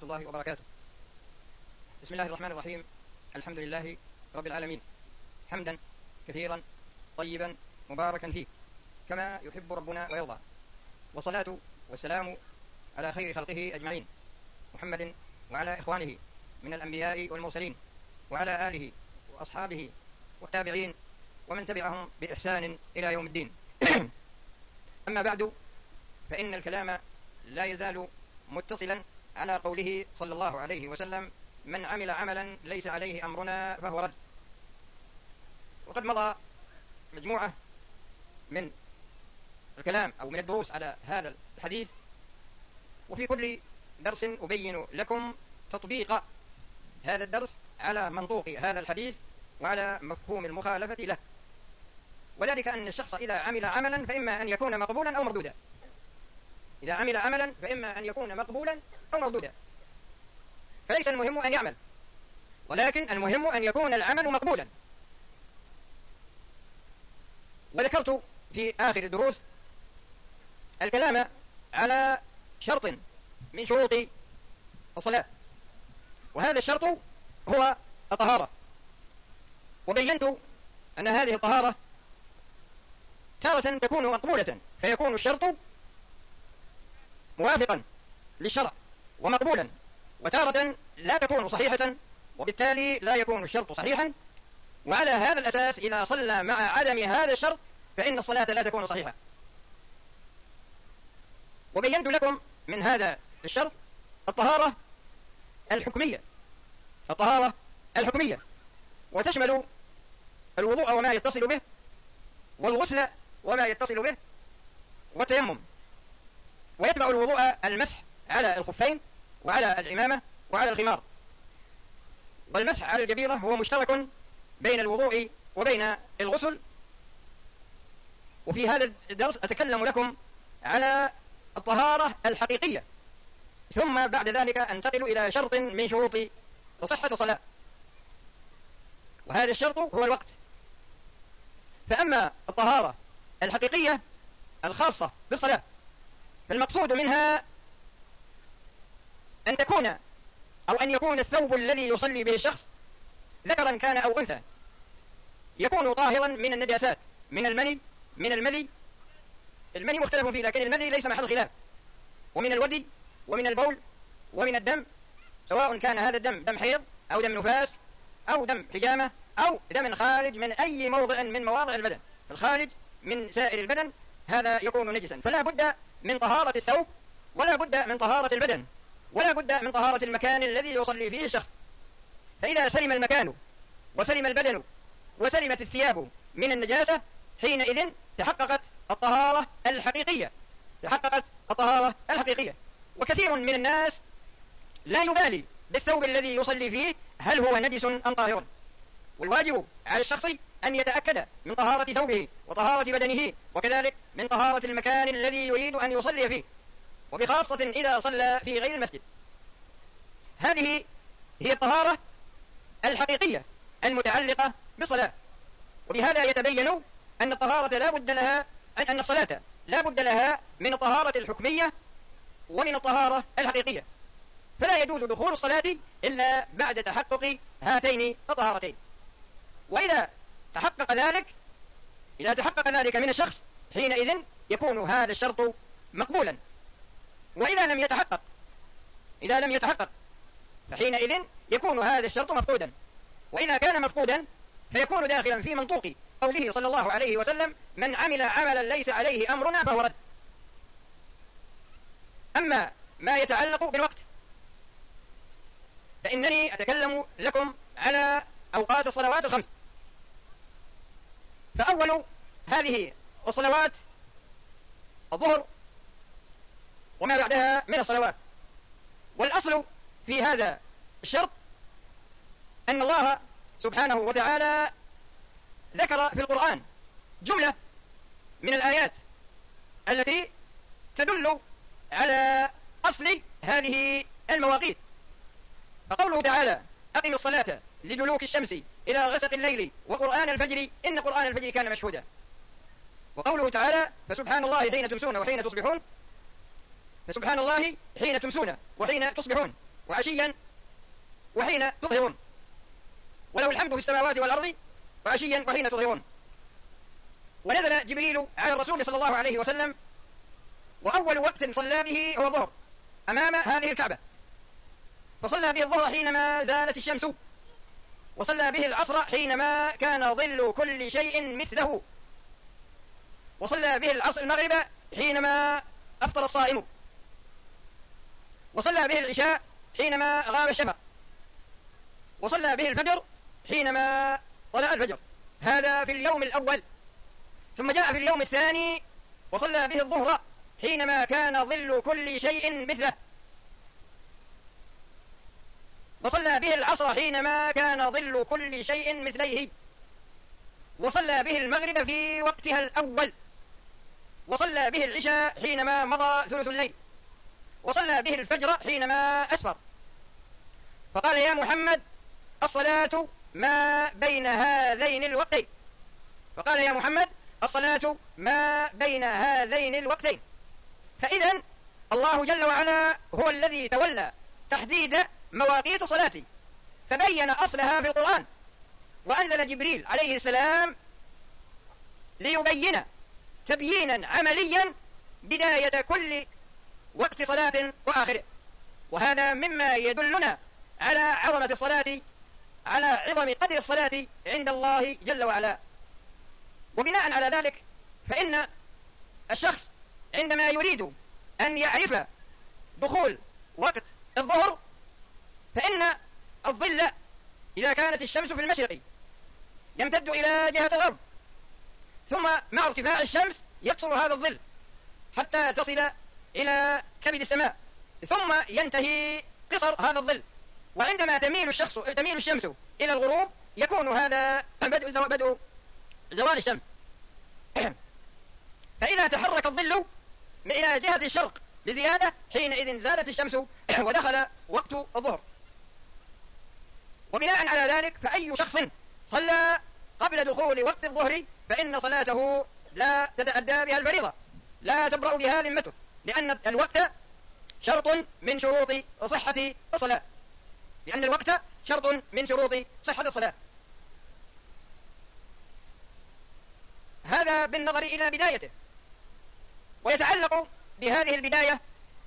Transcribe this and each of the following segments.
الله وبركاته. بسم الله الرحمن الرحيم. الحمد لله رب العالمين، حمدا كثيرا طيبا مباركا فيه كما يحب ربنا ويرضى، والصلاة والسلام على خير خلقه أجمعين، محمد وعلى إخوانه من الأنبياء والمرسلين، وعلى آله وأصحابه والتابعين ومن تبعهم بإحسان إلى يوم الدين. أما بعد، فإن الكلام لا يزال متصلا على قوله صلى الله عليه وسلم: من عمل عملا ليس عليه أمرنا فهو رد. وقد مضى مجموعة من الكلام أو من الدروس على هذا الحديث، وفي كل درس أبين لكم تطبيق هذا الدرس على منطوق هذا الحديث وعلى مفهوم المخالفة له، وذلك أن الشخص إذا عمل عملا فإما أن يكون مقبولا أو مردودا. إذا عمل عملا فإما أن يكون مقبولا أو مردودا، فليس المهم أن يعمل، ولكن المهم أن يكون العمل مقبولا. وذكرت في آخر الدروس الكلام على شرط من شروط الصلاة، وهذا الشرط هو الطهارة، وبينت أن هذه الطهارة تارة تكون مقبولة فيكون الشرط موافقا للشرع ومقبولا، وتارة لا تكون صحيحة وبالتالي لا يكون الشرط صحيحا، وعلى هذا الأساس إذا صلى مع عدم هذا الشرط فإن الصلاة لا تكون صحيحة. وبينت لكم من هذا الشرط الطهارة الحكمية، الطهارة الحكمية، وتشمل الوضوء وما يتصل به، والغسل وما يتصل به، والتيمم، ويتبع الوضوء المسح على الخفين وعلى العمامة وعلى الخمار. والمسح على الجبيرة هو مشترك بين الوضوء وبين الغسل. وفي هذا الدرس أتكلم لكم على الطهارة الحقيقية، ثم بعد ذلك أنتقل إلى شرط من شروط صحة الصلاة، وهذا الشرط هو الوقت. فأما الطهارة الحقيقية الخاصة بالصلاة فالمقصود منها أن تكون أو أن يكون الثوب الذي يصلي به الشخص ذكرا كان أو أنثى يكون طاهرا من النجاسات، من المني، من المذي. المني مختلف فيه لكن المذي ليس محل خلاف، ومن الودي ومن البول ومن الدم، سواء كان هذا الدم دم حيض أو دم نفاس أو دم حجامة أو دم خارج من أي موضع من مواضع البدن، الخارج من سائر البدن هذا يكون نجسا. فلا بد من طهارة الثوب، ولا بد من طهارة البدن، ولا بد من طهارة المكان الذي يصلي فيه الشخص. فإذا سلم المكان وسلم البدن وسلمت الثياب من النجاسة حينئذ تحققت الطهارة الحقيقية، تحققت الطهارة الحقيقية. وكثير من الناس لا يبالي بالثوب الذي يصلي فيه هل هو نجس أم طاهر، والواجب على الشخص أن يتأكد من طهارة ثوبه وطهارة بدنه، وكذلك من طهارة المكان الذي يريد أن يصلي فيه، وبخاصة إذا صلى في غير المسجد. هذه هي الطهارة الحقيقية المتعلقة بالصلاة. وبهذا يتبين أن الطهارة لا بد لها، أن الصلاة لا بد لها من الطهارة الحكمية ومن الطهارة الحقيقية، فلا يجوز دخول الصلاة إلا بعد تحقق هاتين الطهارتين. وإذا تحقق ذلك، إذا تحقق ذلك من الشخص حينئذ يكون هذا الشرط مقبولا. وإذا لم يتحقق، إذا لم يتحقق فحينئذ يكون هذا الشرط مفقودا. وإذا كان مفقودا فيكون داخلا في منطوق قوله صلى الله عليه وسلم: من عمل عملا ليس عليه أمرنا فهو رد. أما ما يتعلق بالوقت فإنني أتكلم لكم على أوقات الصلوات الخمس. فأول هذه الصلوات الظهر وما بعدها من الصلوات. والأصل في هذا الشرط أن الله سبحانه وتعالى ذكر في القرآن جملة من الآيات التي تدل على أصل هذه المواقيت. فقوله تعالى: أقم الصلاة لدلوك الشمس إلى غسق الليل وقرآن الفجر إن قرآن الفجر كان مشهودا. وقوله تعالى: فسبحان الله حين تمسون وحين تصبحون، فسبحان الله حين تمسون وحين تصبحون. وعشيا وحين تظهرون، وله الحمد في السماوات والأرض وعشيا وحين تظهرون. ونزل جبريل على الرسول صلى الله عليه وسلم، وأول وقت صلى به هو الظهر أمام هذه الكعبة، فصلى به الظهر حينما زالت الشمس، وصلى به العصر حينما كان ظل كل شيء مثله، وصلى به المغرب حينما أفطر الصائم، وصلى به العشاء حينما غاب الشفق، وصلى به الفجر حينما طلع الفجر. هذا في اليوم الأول. ثم جاء في اليوم الثاني وصلى به الظهر حينما كان ظل كل شيء مثله، وصلى به العصر حينما كان ظل كل شيء مثليه، وصلى به المغرب في وقتها الأول، وصلى به العشاء حينما مضى ثلث الليل، وصلى به الفجر حينما أسفر. فقال: يا محمد الصلاة ما بين هذين الوقتين. فقال: يا محمد الصلاة ما بين هذين الوقتين. فإذا الله جل وعلا هو الذي تولى تحديد مواقيت الصلاة، فبين أصلها في القرآن، وأنزل جبريل عليه السلام ليبين تبيينا عمليا بداية كل وقت صلاة وآخره. وهذا مما يدلنا على عظمة الصلاة، على عظم قدر الصلاة عند الله جل وعلا. وبناء على ذلك فإن الشخص عندما يريد أن يعرف دخول وقت الظهر، فإن الظل إذا كانت الشمس في المشرق يمتد إلى جهة الغرب، ثم مع ارتفاع الشمس يقصر هذا الظل حتى تصل إلى كبد السماء، ثم ينتهي قصر هذا الظل. وعندما تميل الشمس إلى الغروب يكون هذا بدء زوال الشمس. فإذا تحرك الظل إلى جهة الشرق بزيادة حينئذ زالت الشمس ودخل وقت الظهر. وبناء على ذلك فأي شخص صلى قبل دخول وقت الظهر فإن صلاته لا تتأدى بها الفريضة، لا تبرأ بها ذمته، لأن الوقت شرط من شروط صحة الصلاة، لأن الوقت شرط من شروط صحة الصلاة. هذا بالنظر إلى بدايته. ويتعلق بهذه البداية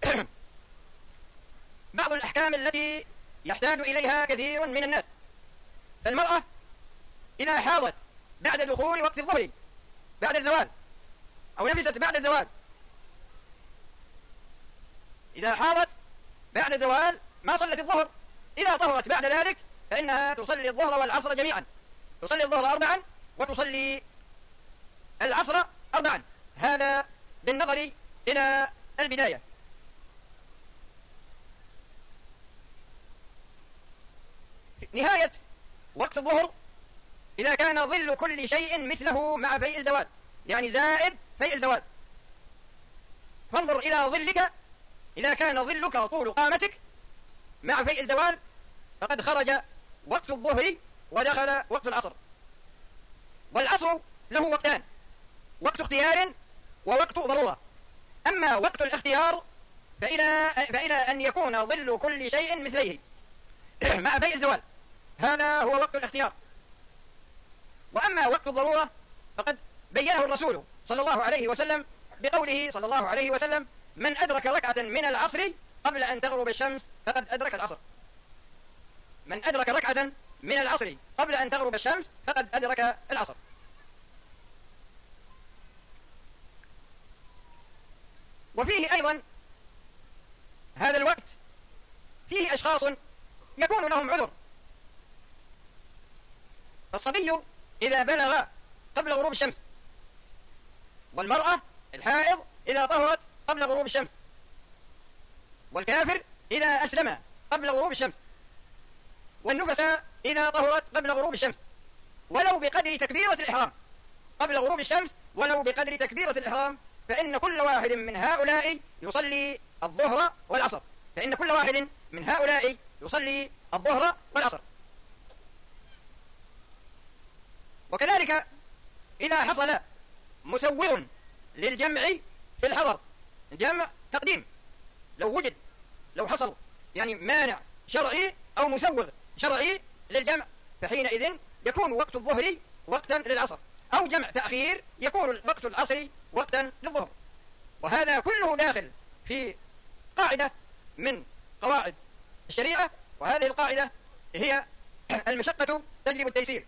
بعض الأحكام التي يحتاج إليها كثير من الناس. فالمرأة إذا حاضت بعد دخول وقت الظهر بعد الزوال، أو نفست بعد الزوال، إذا حاضت بعد الزوال ما صلت الظهر، إذا طهرت بعد ذلك فإنها تصلي الظهر والعصر جميعا، تصلي الظهر 4 وتصلي العصر 4. هذا بالنظر إلى البداية. نهاية وقت الظهر إذا كان ظل كل شيء مثله مع فيء الزوال، يعني زائد فيء الزوال. فانظر إلى ظلك، إذا كان ظلك طول قامتك مع فيء الزوال فقد خرج وقت الظهر ودخل وقت العصر. والعصر له وقتان: وقت اختيار ووقت ضرورة. أما وقت الاختيار فإلى أن يكون ظل كل شيء مثليه مع فيء الزوال، هذا هو وقت الاختيار. وأما وقت الضرورة فقد بينه الرسول صلى الله عليه وسلم بقوله صلى الله عليه وسلم: من أدرك ركعة من العصر قبل أن تغرب الشمس فقد أدرك العصر. من أدرك ركعة من العصر قبل أن تغرب الشمس فقد أدرك العصر. وفيه أيضا هذا الوقت فيه أشخاص يكون لهم عذر. الصبي إذا بلغ قبل غروب الشمس، والمرأة الحائض إذا طهرت قبل غروب الشمس، والكافر إذا أسلم قبل غروب الشمس، والنفساء إذا طهرت قبل غروب الشمس، ولو بقدر تكبيرة الإحرام قبل غروب الشمس، ولو بقدر تكبيرة الإحرام، فإن كل واحد من هؤلاء يصلي الظهر والعصر، فإن كل واحد من هؤلاء يصلي الظهر والعصر. وكذلك إذا حصل مسوغ للجمع في الحضر، جمع تقديم، لو وجد، لو حصل يعني مانع شرعي أو مسوغ شرعي للجمع، فحينئذ يكون وقت الظهر وقتا للعصر، أو جمع تأخير يكون وقت العصر وقتا للظهر. وهذا كله داخل في قاعدة من قواعد الشريعة، وهذه القاعدة هي المشقة تجلب التيسير،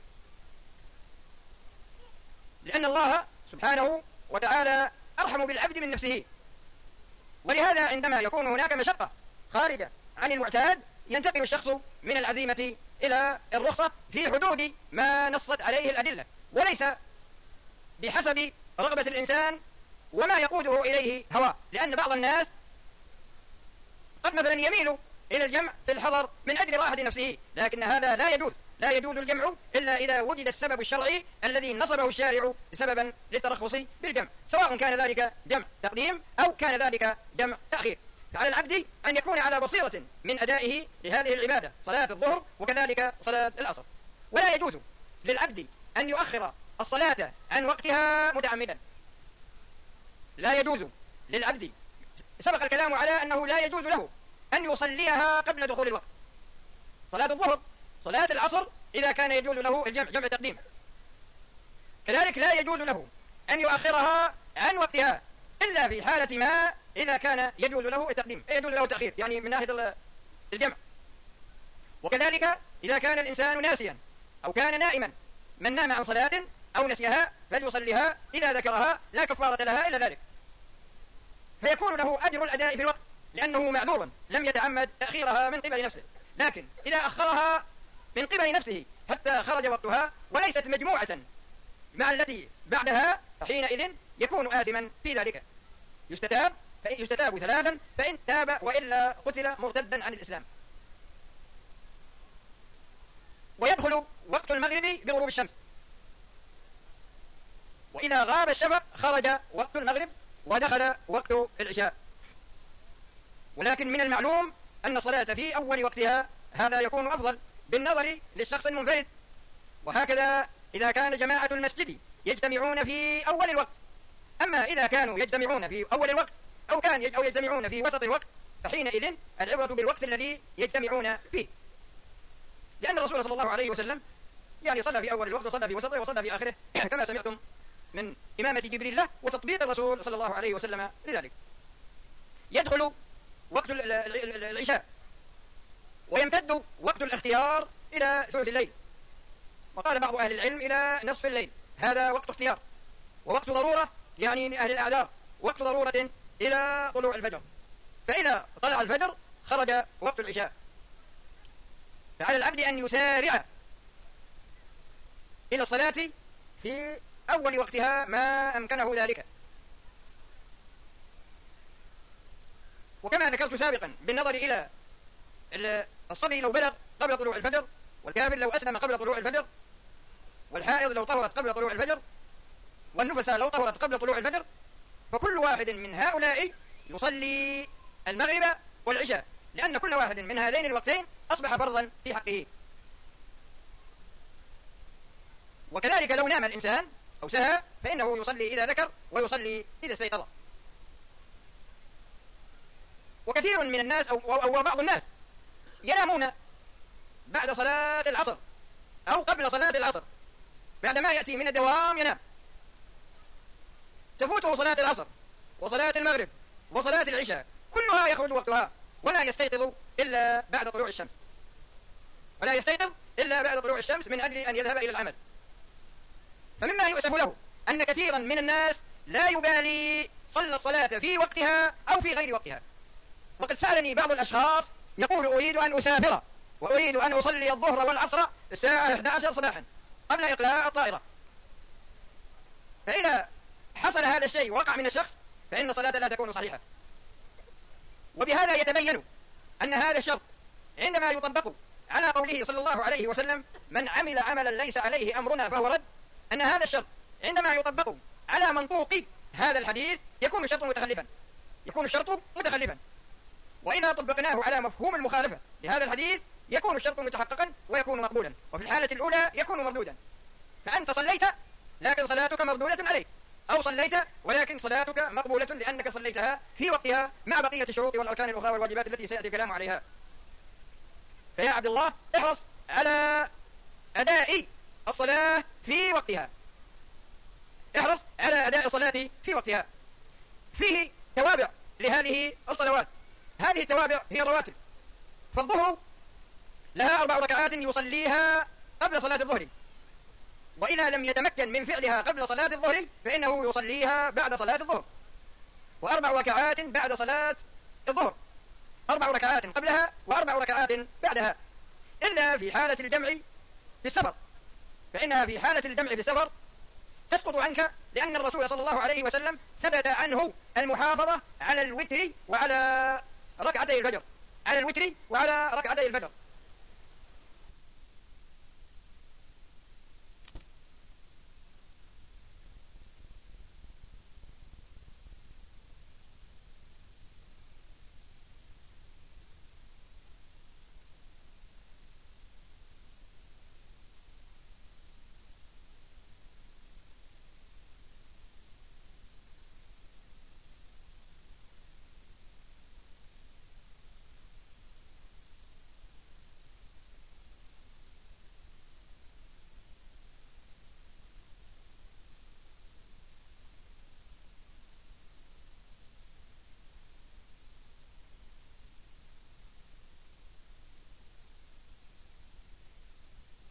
لأن الله سبحانه وتعالى أرحم بالعبد من نفسه. ولهذا عندما يكون هناك مشقة خارجة عن المعتاد ينتقل الشخص من العزيمة إلى الرخصة في حدود ما نصت عليه الأدلة، وليس بحسب رغبة الإنسان وما يقوده إليه هواه، لأن بعض الناس قد مثلا يميل إلى الجمع في الحضر من أجل راحة نفسه، لكن هذا لا يجوز الجمع إلا إذا وجد السبب الشرعي الذي نصبه الشارع سببا للترخص بالجمع، سواء كان ذلك جمع تقديم أو كان ذلك جمع تأخير. فعلى العبد أن يكون على بصيرة من أدائه لهذه العبادة، صلاة الظهر وكذلك صلاة العصر. ولا يجوز للعبد أن يؤخر الصلاة عن وقتها متعمدا، لا يجوز للعبد، سبق الكلام على أنه لا يجوز له أن يصليها قبل دخول الوقت، صلاة الظهر، صلاة العصر إذا كان يجوز له الجمع جمع تقديم، كذلك لا يجوز له أن يؤخرها عن وقتها إلا في حالة ما إذا كان يجوز له التقديم، يجوز له التأخير يعني من ناحية الجمع. وكذلك إذا كان الإنسان ناسيا أو كان نائما، من نام عن صلاة أو نسيها فليصليها إذا ذكرها لا كفارة لها إلا ذلك، فيكون له أجر الأداء في الوقت لأنه معذور لم يتعمد تأخيرها من قبل نفسه. لكن إذا أخرها من قبل نفسه حتى خرج وقتها وليست مجموعة مع التي بعدها فحينئذ يكون آثما في ذلك، يستتاب 3 فإن تاب وإلا قتل مرتدا عن الإسلام. ويدخل وقت المغرب بغروب الشمس، وإذا غاب الشفق خرج وقت المغرب ودخل وقت العشاء. ولكن من المعلوم أن الصلاة في أول وقتها هذا يكون أفضل بالنظر للشخص المنفرد، وهكذا إذا كان جماعة المسجد يجتمعون في أول الوقت. أما إذا كانوا يجتمعون في أول الوقت أو يجتمعون في وسط الوقت فحينئذ العبرة بالوقت الذي يجتمعون فيه، لأن الرسول صلى الله عليه وسلم يعني صلى في أول الوقت وصلى في وسطه وصلى في آخره كما سمعتم من إمامة جبريل له وتطبيق الرسول صلى الله عليه وسلم لذلك. يدخل وقت العشاء ويمتد وقت الاختيار إلى ثلث الليل، وقال بعض أهل العلم إلى نصف الليل، هذا وقت اختيار. ووقت ضرورة يعني أهل الأعذار وقت ضرورة إلى طلوع الفجر، فإذا طلع الفجر خرج وقت العشاء. فعلى العبد أن يسارع إلى الصلاة في أول وقتها ما أمكنه ذلك. وكما ذكرت سابقا بالنظر إلى الصبي لو بلغ قبل طلوع الفجر، والكافر لو أسلم قبل طلوع الفجر، والحائض لو طهرت قبل طلوع الفجر، والنفساء لو طهرت قبل طلوع الفجر، فكل واحد من هؤلاء يصلي المغرب والعشاء، لأن كل واحد من هذين الوقتين أصبح فرضا في حقه. وكذلك لو نام الإنسان أو سهى فإنه يصلي إذا ذكر ويصلي إذا استيقظ. وكثير من الناس أو بعض الناس ينامون بعد صلاة العصر أو قبل صلاة العصر، بعدما يأتي من الدوام ينام، تفوته صلاة العصر وصلاة المغرب وصلاة العشاء كلها يخرج وقتها، ولا يستيقظ إلا بعد طلوع الشمس من أجل أن يذهب إلى العمل. فمما يؤسف له أن كثيرا من الناس لا يبالي صلى الصلاة في وقتها أو في غير وقتها. وقد سألني بعض الأشخاص يقول أريد أن أسافر وأريد أن أصلي الظهر والعصر الساعة 11 صباحا قبل إقلاع الطائرة، فإذا حصل هذا الشيء وقع من الشخص فإن الصلاة لا تكون صحيحة. وبهذا يتبين أن هذا الشرط عندما يطبق على قوله صلى الله عليه وسلم من عمل عملا ليس عليه أمرنا فهو رد، أن هذا الشرط عندما يطبق على منطوق هذا الحديث يكون الشرط متخلفا، وإذا طبقناه على مفهوم المخالفة لهذا الحديث يكون الشرط متحققا ويكون مقبولا، وفي الحالة الأولى يكون مردودا. فأنت صليت لكن صلاتك مردودة عليك، أو صليت ولكن صلاتك مقبولة لأنك صليتها في وقتها مع بقية الشروط والأركان الأخرى والواجبات التي سيأتي الكلام عليها. فيا عبد الله احرص على أداء الصلاة في وقتها، احرص على أداء الصلاة في وقتها. فيه توابع لهذه الصلوات، هذه التوابع هي الرواتب. فالظهر لها 4 ركعات يصليها قبل صلاة الظهر، وإذا لم يتمكن من فعلها قبل صلاة الظهر فإنه يصليها بعد صلاة الظهر، و4 ركعات بعد صلاة الظهر، 4 ركعات قبلها و4 ركعات بعدها، إلا في حالة الجمع في السفر، فإنها في حالة الجمع في السفر تسقط عنك، لأن الرسول صلى الله عليه وسلم ثبت عنه المحافظة على الوتر وعلى ركعتي الفجر، على الوتر وعلى ركعتي الفجر.